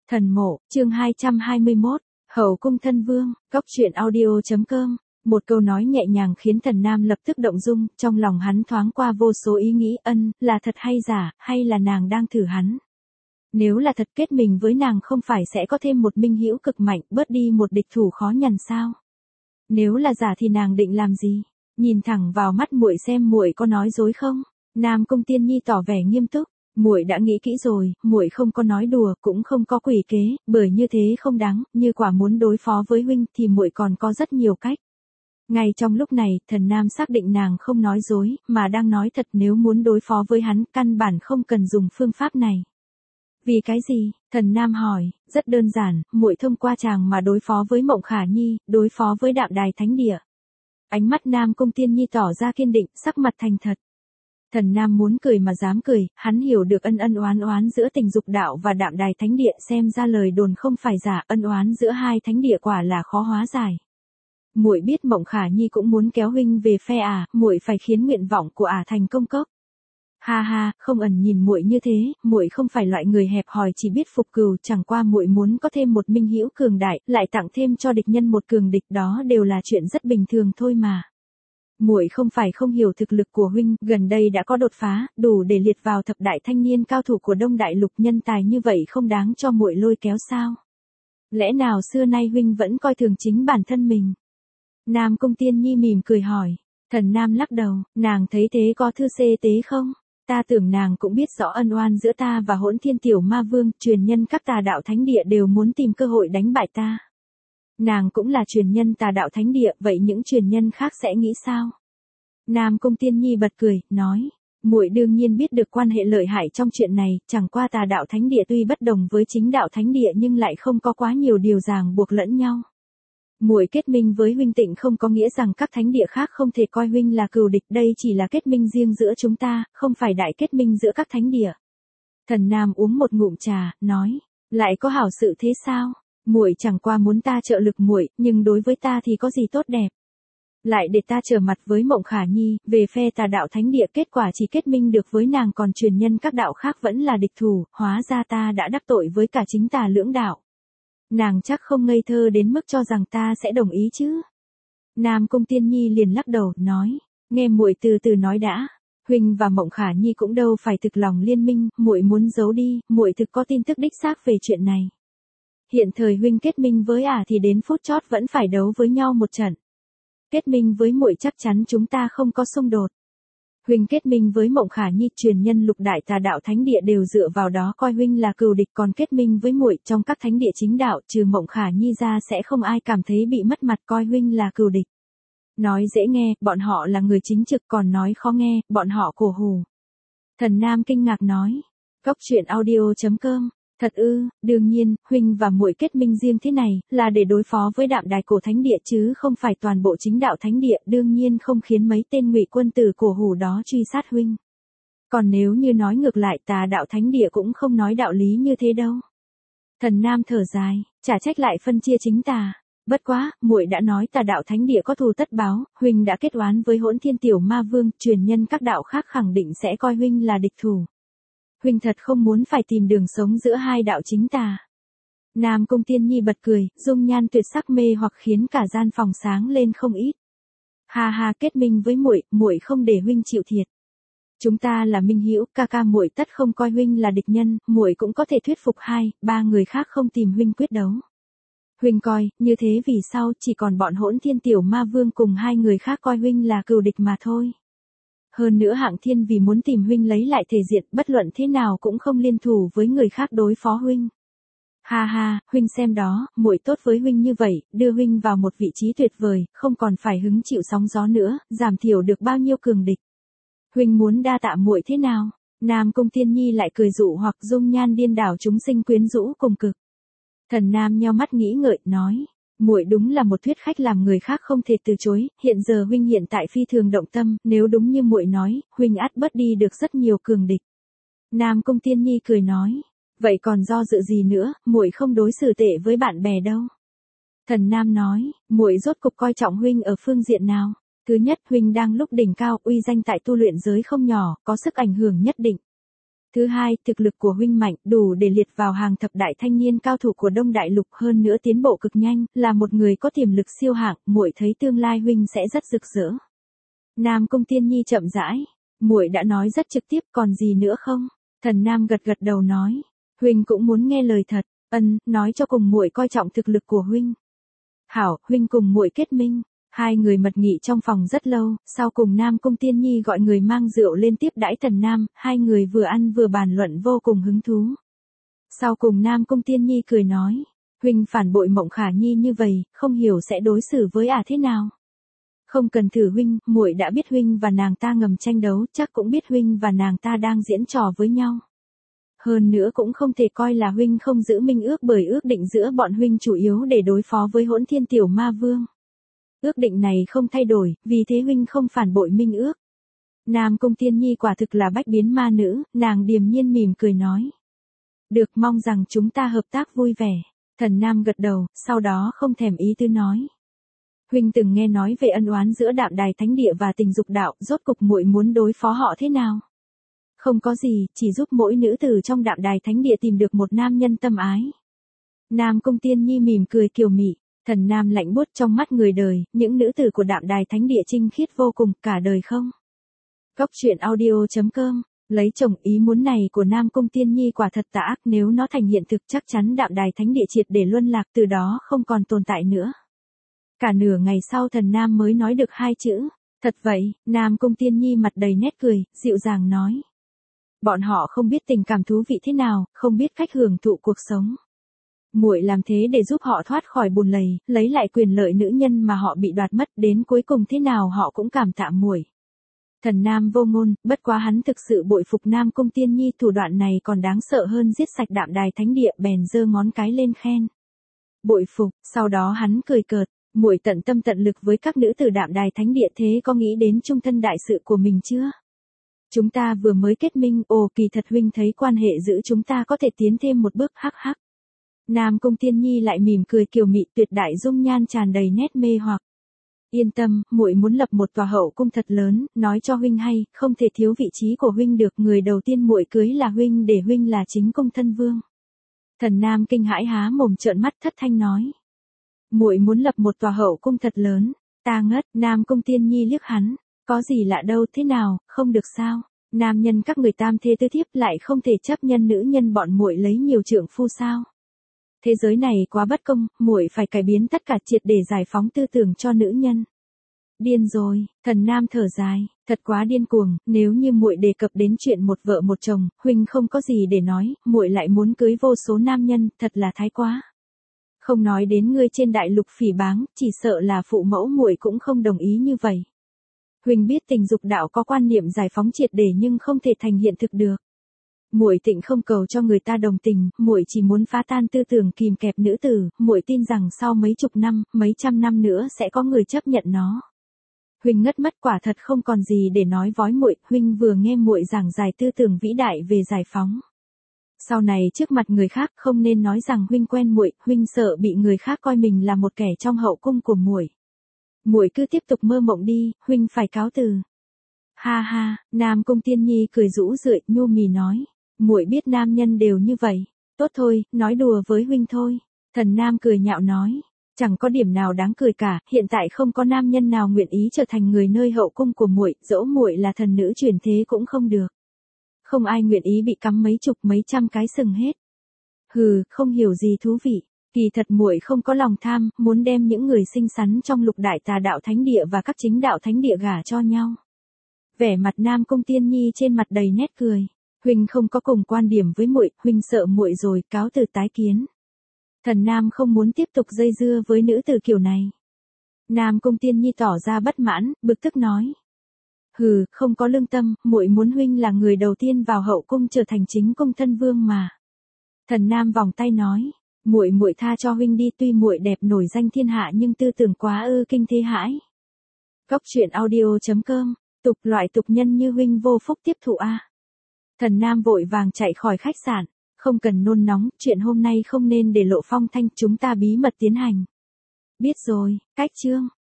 Thần mộ, chương 221, Hậu cung thân vương, Cóc truyện audio.com. Một câu nói nhẹ nhàng khiến Thần Nam lập tức động dung, trong lòng hắn thoáng qua vô số ý nghĩ, là thật hay giả, hay là nàng đang thử hắn. Nếu là thật, kết mình với nàng không phải sẽ có thêm một minh hữu cực mạnh, bớt đi một địch thủ khó nhằn sao? Nếu là giả thì nàng định làm gì? Nhìn thẳng vào mắt muội xem muội có nói dối không? Nam Cung Tiên Nhi tỏ vẻ nghiêm túc. Muội đã nghĩ kỹ rồi, muội không có nói đùa, cũng không có quỷ kế, bởi như thế không đáng, như quả muốn đối phó với huynh thì muội còn có rất nhiều cách. Ngay trong lúc này, Thần Nam xác định nàng không nói dối, mà đang nói thật. Nếu muốn đối phó với hắn, căn bản không cần dùng phương pháp này. Vì cái gì? Thần Nam hỏi. Rất đơn giản, muội thông qua chàng mà đối phó với Mộng Khả Nhi, đối phó với Đạm Đài Thánh Địa. Ánh mắt Nam Cung Tiên Nhi tỏ ra kiên định, sắc mặt thành thật. Thần Nam muốn cười mà dám cười, hắn hiểu được ân oán giữa Tình Dục Đạo và Đạm Đài Thánh Địa, xem ra lời đồn không phải giả, ân oán giữa hai thánh địa quả là khó hóa giải. Muội biết Mộng Khả Nhi cũng muốn kéo huynh về phe muội phải khiến nguyện vọng của thành công cốc. Ha ha, không ẩn nhìn muội như thế, muội không phải loại người hẹp hòi chỉ biết phục cừu, chẳng qua muội muốn có thêm một minh hữu cường đại, lại tặng thêm cho địch nhân một cường địch, đó đều là chuyện rất bình thường thôi mà. Muội không phải không hiểu thực lực của huynh, gần đây đã có đột phá, đủ để liệt vào thập đại thanh niên cao thủ của Đông Đại Lục, nhân tài như vậy không đáng cho muội lôi kéo sao? Lẽ nào xưa nay huynh vẫn coi thường chính bản thân mình? Nam Cung Tiên Nhi mỉm cười hỏi. Thần Nam lắc đầu, nàng thấy thế có thư xê tế không? Ta tưởng nàng cũng biết rõ ân oan giữa ta và Hỗn Thiên Tiểu Ma Vương, truyền nhân các tà đạo thánh địa đều muốn tìm cơ hội đánh bại ta. Nàng cũng là truyền nhân tà đạo thánh địa, vậy những truyền nhân khác sẽ nghĩ sao? Nam Cung Tiên Nhi bật cười, nói, muội đương nhiên biết được quan hệ lợi hại trong chuyện này, chẳng qua tà đạo thánh địa tuy bất đồng với chính đạo thánh địa nhưng lại không có quá nhiều điều ràng buộc lẫn nhau. Muội kết minh với huynh Tịnh không có nghĩa rằng các thánh địa khác không thể coi huynh là cừu địch, đây chỉ là kết minh riêng giữa chúng ta, không phải đại kết minh giữa các thánh địa. Thần Nam uống một ngụm trà, nói, lại có hảo sự thế sao? Muội chẳng qua muốn ta trợ lực muội, nhưng đối với ta thì có gì tốt đẹp? Lại để ta trở mặt với Mộng Khả Nhi, về phe tà đạo thánh địa, kết quả chỉ kết minh được với nàng, còn truyền nhân các đạo khác vẫn là địch thủ, hóa ra ta đã đắc tội với cả chính tà lưỡng đạo. Nàng chắc không ngây thơ đến mức cho rằng ta sẽ đồng ý chứ? Nam Cung Tiên Nhi liền lắc đầu, nói, nghe muội từ từ nói đã. Huynh và Mộng Khả Nhi cũng đâu phải thực lòng liên minh, muội muốn giấu đi, muội thực có tin tức đích xác về chuyện này. Hiện thời huynh kết minh với thì đến phút chót vẫn phải đấu với nhau một trận. Kết minh với muội chắc chắn chúng ta không có xung đột. Huynh kết minh với Mộng Khả Nhi, truyền nhân lục đại tà đạo thánh địa đều dựa vào đó coi huynh là cừu địch, còn kết minh với muội, trong các thánh địa chính đạo trừ Mộng Khả Nhi ra sẽ không ai cảm thấy bị mất mặt coi huynh là cừu địch. Nói dễ nghe, bọn họ là người chính trực, còn nói khó nghe, bọn họ cổ hủ. Thần Nam kinh ngạc nói, Cóc truyện audio.com. Thật ư? Đương nhiên, huynh và muội kết minh riêng thế này, là để đối phó với Đạm Đài cổ thánh địa chứ không phải toàn bộ chính đạo thánh địa, đương nhiên không khiến mấy tên ngụy quân tử cổ hủ đó truy sát huynh. Còn nếu như nói ngược lại, tà đạo thánh địa cũng không nói đạo lý như thế đâu. Thần Nam thở dài, chả trách lại phân chia chính tà. Bất quá, muội đã nói tà đạo thánh địa có thù tất báo, huynh đã kết oán với Hỗn Thiên Tiểu Ma Vương, truyền nhân các đạo khác khẳng định sẽ coi huynh là địch thủ. Huynh thật không muốn phải tìm đường sống giữa hai đạo chính tà. Nam Cung Tiên Nhi bật cười, dung nhan tuyệt sắc mê hoặc khiến cả gian phòng sáng lên không ít. Ha ha, kết minh với muội, muội không để huynh chịu thiệt. Chúng ta là minh hữu, ca muội tất không coi huynh là địch nhân, muội cũng có thể thuyết phục 2-3 người khác không tìm huynh quyết đấu. Huynh coi, như thế vì sau chỉ còn bọn Hỗn Thiên Tiểu Ma Vương cùng 2 người khác coi huynh là cừu địch mà thôi. Hơn nữa Hạng Thiên vì muốn tìm huynh lấy lại thể diện, bất luận thế nào cũng không liên thủ với người khác đối phó huynh. Ha ha, huynh xem đó, muội tốt với huynh như vậy, đưa huynh vào một vị trí tuyệt vời, không còn phải hứng chịu sóng gió nữa, giảm thiểu được bao nhiêu cường địch. Huynh muốn đa tạ muội thế nào? Nam Cung Tiên Nhi lại cười dụ hoặc, dung nhan điên đảo chúng sinh quyến rũ cùng cực. Thần Nam nheo mắt nghĩ ngợi, nói, muội đúng là một thuyết khách làm người khác không thể từ chối, hiện giờ huynh hiện tại phi thường động tâm, nếu đúng như muội nói, huynh ắt bớt đi được rất nhiều cường địch. Nam Cung Tiên Nhi cười nói, vậy còn do dự gì nữa, muội không đối xử tệ với bạn bè đâu. Thần Nam nói, muội rốt cục coi trọng huynh ở phương diện nào? Thứ nhất, huynh đang lúc đỉnh cao, uy danh tại tu luyện giới không nhỏ, có sức ảnh hưởng nhất định. Thứ hai, thực lực của huynh mạnh, đủ để liệt vào hàng thập đại thanh niên cao thủ của Đông Đại Lục, hơn nữa tiến bộ cực nhanh, là một người có tiềm lực siêu hạng, muội thấy tương lai huynh sẽ rất rực rỡ. Nam Cung Tiên Nhi chậm rãi, muội đã nói rất trực tiếp, còn gì nữa không? Thần Nam gật gật đầu nói, huynh cũng muốn nghe lời thật, nói cho cùng muội coi trọng thực lực của huynh. Hảo, huynh cùng muội kết minh. Hai người mật nghị trong phòng rất lâu, sau cùng Nam Cung Tiên Nhi gọi người mang rượu lên tiếp đãi Tần Nam, hai người vừa ăn vừa bàn luận vô cùng hứng thú. Sau cùng Nam Cung Tiên Nhi cười nói, huynh phản bội Mộng Khả Nhi như vậy, không hiểu sẽ đối xử với thế nào. Không cần thử huynh, muội đã biết huynh và nàng ta ngầm tranh đấu, chắc cũng biết huynh và nàng ta đang diễn trò với nhau. Hơn nữa cũng không thể coi là huynh không giữ minh ước, bởi ước định giữa bọn huynh chủ yếu để đối phó với Hỗn Thiên Tiểu Ma Vương. Ước định này không thay đổi, vì thế huynh không phản bội minh ước. Nam Cung Tiên Nhi quả thực là bách biến ma nữ, nàng điềm nhiên mỉm cười nói. Được, mong rằng chúng ta hợp tác vui vẻ. Thần Nam gật đầu, sau đó không thèm ý tư nói. Huynh từng nghe nói về ân oán giữa Đạm Đài Thánh Địa và Tình Dục Đạo, rốt cục muội muốn đối phó họ thế nào? Không có gì, chỉ giúp mỗi nữ tử trong Đạm Đài Thánh Địa tìm được một nam nhân tâm ái. Nam Cung Tiên Nhi mỉm cười kiều mị. Thần Nam lạnh buốt, trong mắt người đời, những nữ tử của Đạm Đài Thánh Địa trinh khiết vô cùng, cả đời không. Góc truyện audio.com, lấy chồng, ý muốn này của Nam Cung Tiên Nhi quả thật tà ác, nếu nó thành hiện thực chắc chắn Đạm Đài Thánh Địa triệt để luân lạc, từ đó không còn tồn tại nữa. Cả nửa ngày sau Thần Nam mới nói được hai chữ, thật vậy. Nam Cung Tiên Nhi mặt đầy nét cười, dịu dàng nói. Bọn họ không biết tình cảm thú vị thế nào, không biết cách hưởng thụ cuộc sống. Muội làm thế để giúp họ thoát khỏi bùn lầy, lấy lại quyền lợi nữ nhân mà họ bị đoạt mất, đến cuối cùng thế nào họ cũng cảm tạ muội. Thần Nam vô ngôn, bất quá hắn thực sự bội phục Nam Cung Tiên Nhi, thủ đoạn này còn đáng sợ hơn giết sạch Đạm Đài Thánh Địa, bèn giơ ngón cái lên khen. Bội phục, sau đó hắn cười cợt, muội tận tâm tận lực với các nữ tử Đạm Đài Thánh Địa, thế có nghĩ đến chung thân đại sự của mình chưa? Chúng ta vừa mới kết minh, kỳ thật huynh thấy quan hệ giữa chúng ta có thể tiến thêm một bước, hắc hắc. Nam Cung Tiên Nhi lại mỉm cười kiều mị, tuyệt đại dung nhan tràn đầy nét mê hoặc. Yên tâm, muội muốn lập một tòa hậu cung thật lớn, nói cho huynh hay, không thể thiếu vị trí của huynh được, người đầu tiên muội cưới là huynh, để huynh là chính cung thân vương. Thần Nam kinh hãi há mồm trợn mắt thất thanh nói. Muội muốn lập một tòa hậu cung thật lớn, ta ngất. Nam Cung Tiên Nhi liếc hắn, có gì lạ đâu, thế nào, không được sao? Nam nhân các người tam thê tứ thiếp lại không thể chấp nhân nữ nhân bọn muội lấy nhiều trượng phu sao? Thế giới này quá bất công, muội phải cải biến tất cả, triệt để giải phóng tư tưởng cho nữ nhân. Điên rồi, Thần Nam thở dài, thật quá điên cuồng, nếu như muội đề cập đến chuyện một vợ một chồng, huynh không có gì để nói, muội lại muốn cưới vô số nam nhân, thật là thái quá. Không nói đến ngươi trên đại lục phỉ báng, chỉ sợ là phụ mẫu muội cũng không đồng ý như vậy. Huynh biết Tình Dục Đạo có quan niệm giải phóng triệt để nhưng không thể thành hiện thực được. Muội tịnh không cầu cho người ta đồng tình, muội chỉ muốn phá tan tư tưởng kìm kẹp nữ tử, muội tin rằng sau mấy chục năm, mấy trăm năm nữa sẽ có người chấp nhận nó. Huynh ngất mất, quả thật không còn gì để nói với muội. Huynh vừa nghe muội giảng giải tư tưởng vĩ đại về giải phóng. Sau này trước mặt người khác không nên nói rằng huynh quen muội, huynh sợ bị người khác coi mình là một kẻ trong hậu cung của muội. Muội cứ tiếp tục mơ mộng đi, huynh phải cáo từ. Ha ha, Nam Cung Tiên Nhi cười rũ rượi, nhu mì nói. Muội biết nam nhân đều như vậy. Tốt thôi, nói đùa với huynh thôi. Thần Nam cười nhạo nói. Chẳng có điểm nào đáng cười cả, hiện tại không có nam nhân nào nguyện ý trở thành người nơi hậu cung của muội, dẫu muội là thần nữ chuyển thế cũng không được. Không ai nguyện ý bị cắm mấy chục mấy trăm cái sừng hết. Hừ, không hiểu gì thú vị. Kỳ thật muội không có lòng tham, muốn đem những người xinh xắn trong lục đại tà đạo thánh địa và các chính đạo thánh địa gả cho nhau. Vẻ mặt Nam Cung Tiên Nhi trên mặt đầy nét cười. Huynh không có cùng quan điểm với muội, huynh sợ muội rồi, cáo từ tái kiến. Thần Nam không muốn tiếp tục dây dưa với nữ tử kiểu này. Nam Cung Tiên Nhi tỏ ra bất mãn, bực tức nói. Hừ, không có lương tâm, muội muốn huynh là người đầu tiên vào hậu cung trở thành chính cung thân vương mà. Thần Nam vòng tay nói, muội tha cho huynh đi, tuy muội đẹp nổi danh thiên hạ nhưng tư tưởng quá ư kinh thế hãi. Góc truyện audio.com, tục loại tục nhân như huynh vô phúc tiếp thụ a. Thần Nam vội vàng chạy khỏi khách sạn, không cần nôn nóng, chuyện hôm nay không nên để lộ phong thanh, chúng ta bí mật tiến hành. Biết rồi, cách chương.